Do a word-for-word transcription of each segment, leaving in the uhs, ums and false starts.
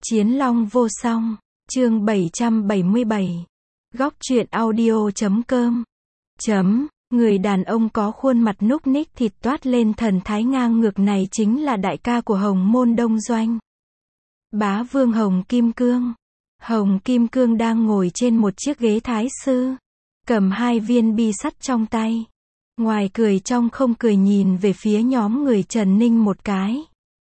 Chiến Long vô song, chương bảy trăm bảy mươi bảy. Góc truyện audio chấm com. Chấm, người đàn ông có khuôn mặt núc ních thịt toát lên thần thái ngang ngược này chính là đại ca của Hồng Môn Đông Doanh. Bá Vương Hồng Kim Cương. Hồng Kim Cương đang ngồi trên một chiếc ghế thái sư, cầm hai viên bi sắt trong tay. Ngoài cười trong không cười nhìn về phía nhóm người Trần Ninh một cái.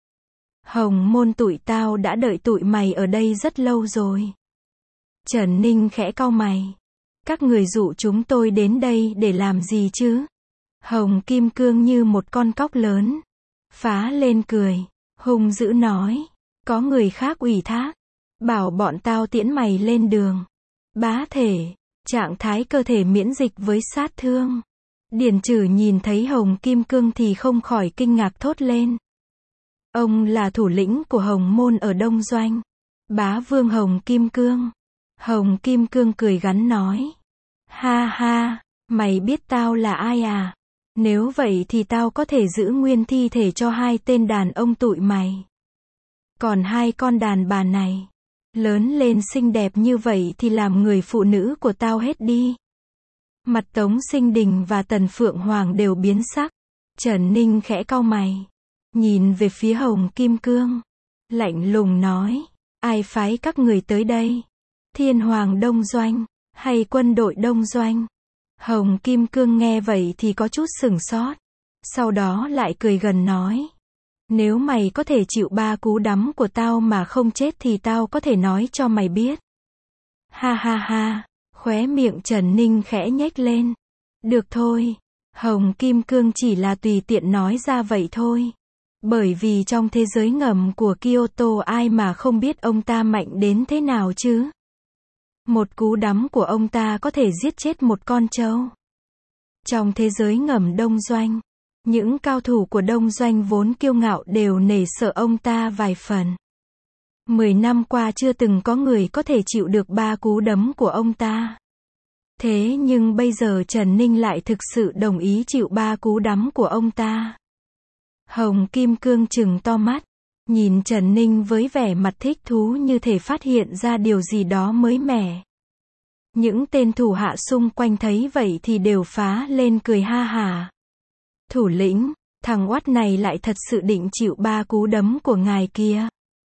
Hồng Môn tụi tao đã đợi tụi mày ở đây rất lâu rồi. Trần Ninh khẽ cau mày. Các người dụ chúng tôi đến đây để làm gì chứ? Hồng Kim Cương như một con cóc lớn, phá lên cười, hung dữ nói. Có người khác ủy thác, bảo bọn tao tiễn mày lên đường. Bá thể, trạng thái cơ thể miễn dịch với sát thương. Điền Trừ nhìn thấy Hồng Kim Cương thì không khỏi kinh ngạc thốt lên. Ông là thủ lĩnh của Hồng Môn ở Đông Doanh. Bá Vương Hồng Kim Cương. Hồng Kim Cương cười gắn nói. Ha ha, mày biết tao là ai à? Nếu vậy thì tao có thể giữ nguyên thi thể cho hai tên đàn ông tụi mày. Còn hai con đàn bà này, lớn lên xinh đẹp như vậy thì làm người phụ nữ của tao hết đi. Mặt Tống Sinh Đình và Tần Phượng Hoàng đều biến sắc. Trần Ninh khẽ cau mày, nhìn về phía Hồng Kim Cương, lạnh lùng nói. Ai phái các người tới đây? Thiên Hoàng Đông Doanh, hay quân đội Đông Doanh? Hồng Kim Cương nghe vậy thì có chút sửng sốt. Sau đó lại cười gần nói. Nếu mày có thể chịu ba cú đấm của tao mà không chết thì tao có thể nói cho mày biết. Ha ha ha, khóe miệng Trần Ninh khẽ nhếch lên. Được thôi, Hồng Kim Cương chỉ là tùy tiện nói ra vậy thôi. Bởi vì trong thế giới ngầm của Kyoto ai mà không biết ông ta mạnh đến thế nào chứ. Một cú đấm của ông ta có thể giết chết một con trâu. Trong thế giới ngầm Đông Doanh, những cao thủ của Đông Doanh vốn kiêu ngạo đều nể sợ ông ta vài phần. Mười năm qua chưa từng có người có thể chịu được ba cú đấm của ông ta. Thế nhưng bây giờ Trần Ninh lại thực sự đồng ý chịu ba cú đấm của ông ta. Hồng Kim Cương trừng to mắt, nhìn Trần Ninh với vẻ mặt thích thú như thể phát hiện ra điều gì đó mới mẻ. Những tên thủ hạ xung quanh thấy vậy thì đều phá lên cười ha hả. Thủ lĩnh, thằng oắt này lại thật sự định chịu ba cú đấm của ngài kia.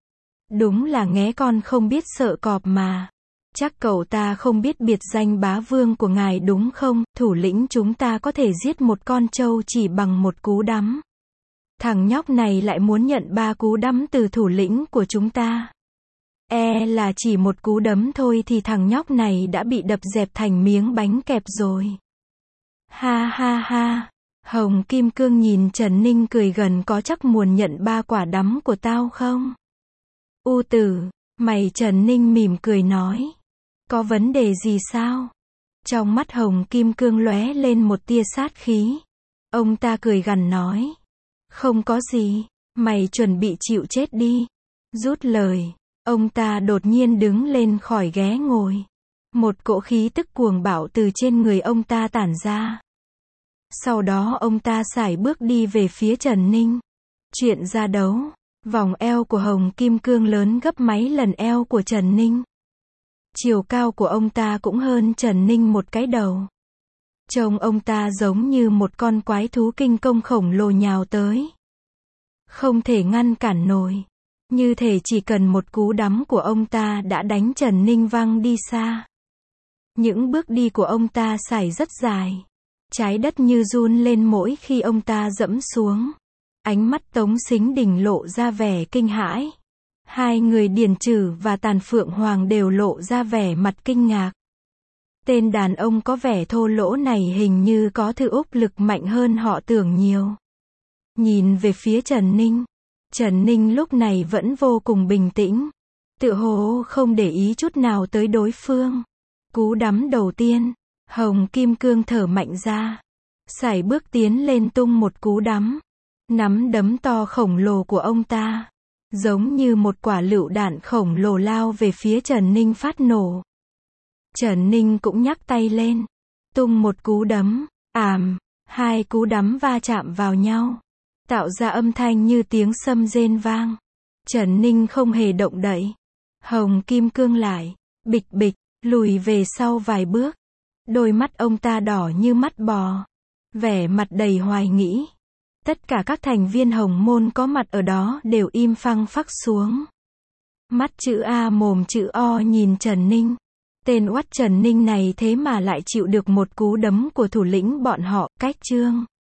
Đúng là nghé con không biết sợ cọp mà. Chắc cậu ta không biết biệt danh bá vương của ngài đúng không? Thủ lĩnh, chúng ta có thể giết một con trâu chỉ bằng một cú đấm. Thằng nhóc này lại muốn nhận ba cú đấm từ thủ lĩnh của chúng ta. E là chỉ một cú đấm thôi thì thằng nhóc này đã bị đập dẹp thành miếng bánh kẹp rồi. Ha ha ha. Hồng Kim Cương nhìn Trần Ninh cười gần. Có chắc muốn nhận ba quả đấm của tao không? U tử, mày. Trần Ninh mỉm cười nói. Có vấn đề gì sao? Trong mắt Hồng Kim Cương lóe lên một tia sát khí. Ông ta cười gằn nói. Không có gì, mày chuẩn bị chịu chết đi. Rút lời, ông ta đột nhiên đứng lên khỏi ghế ngồi. Một cỗ khí tức cuồng bạo từ trên người ông ta tản ra. Sau đó ông ta sải bước đi về phía Trần Ninh. Chuyện ra đấu, vòng eo của Hồng Kim Cương lớn gấp mấy lần eo của Trần Ninh. Chiều cao của ông ta cũng hơn Trần Ninh một cái đầu. Trông ông ta giống như một con quái thú kinh công khổng lồ nhào tới. Không thể ngăn cản nổi. Như thể chỉ cần một cú đấm của ông ta đã đánh Trần Ninh văng đi xa. Những bước đi của ông ta sải rất dài. Trái đất như run lên mỗi khi ông ta dẫm xuống. Ánh mắt Tống Sinh Đình lộ ra vẻ kinh hãi. Hai người Điền Trừ và Tàn Phượng Hoàng đều lộ ra vẻ mặt kinh ngạc. Tên đàn ông có vẻ thô lỗ này hình như có thứ úc lực mạnh hơn họ tưởng nhiều. Nhìn về phía Trần Ninh. Trần Ninh lúc này vẫn vô cùng bình tĩnh. Tựa hồ không để ý chút nào tới đối phương. Cú đấm đầu tiên, Hồng Kim Cương thở mạnh ra. Sải bước tiến lên tung một cú đấm. Nắm đấm to khổng lồ của ông ta, giống như một quả lựu đạn khổng lồ lao về phía Trần Ninh phát nổ. Trần Ninh cũng nhắc tay lên, tung một cú đấm, àm, hai cú đấm va chạm vào nhau, tạo ra âm thanh như tiếng sấm rền vang. Trần Ninh không hề động đậy, Hồng Kim Cương lại, bịch bịch, lùi về sau vài bước. Đôi mắt ông ta đỏ như mắt bò. Vẻ mặt đầy hoài nghĩ. Tất cả các thành viên Hồng Môn có mặt ở đó đều im phăng phắc xuống. Mắt chữ A mồm chữ O nhìn Trần Ninh. Tên oắt Trần Ninh này thế mà lại chịu được một cú đấm của thủ lĩnh bọn họ, Cách Trương.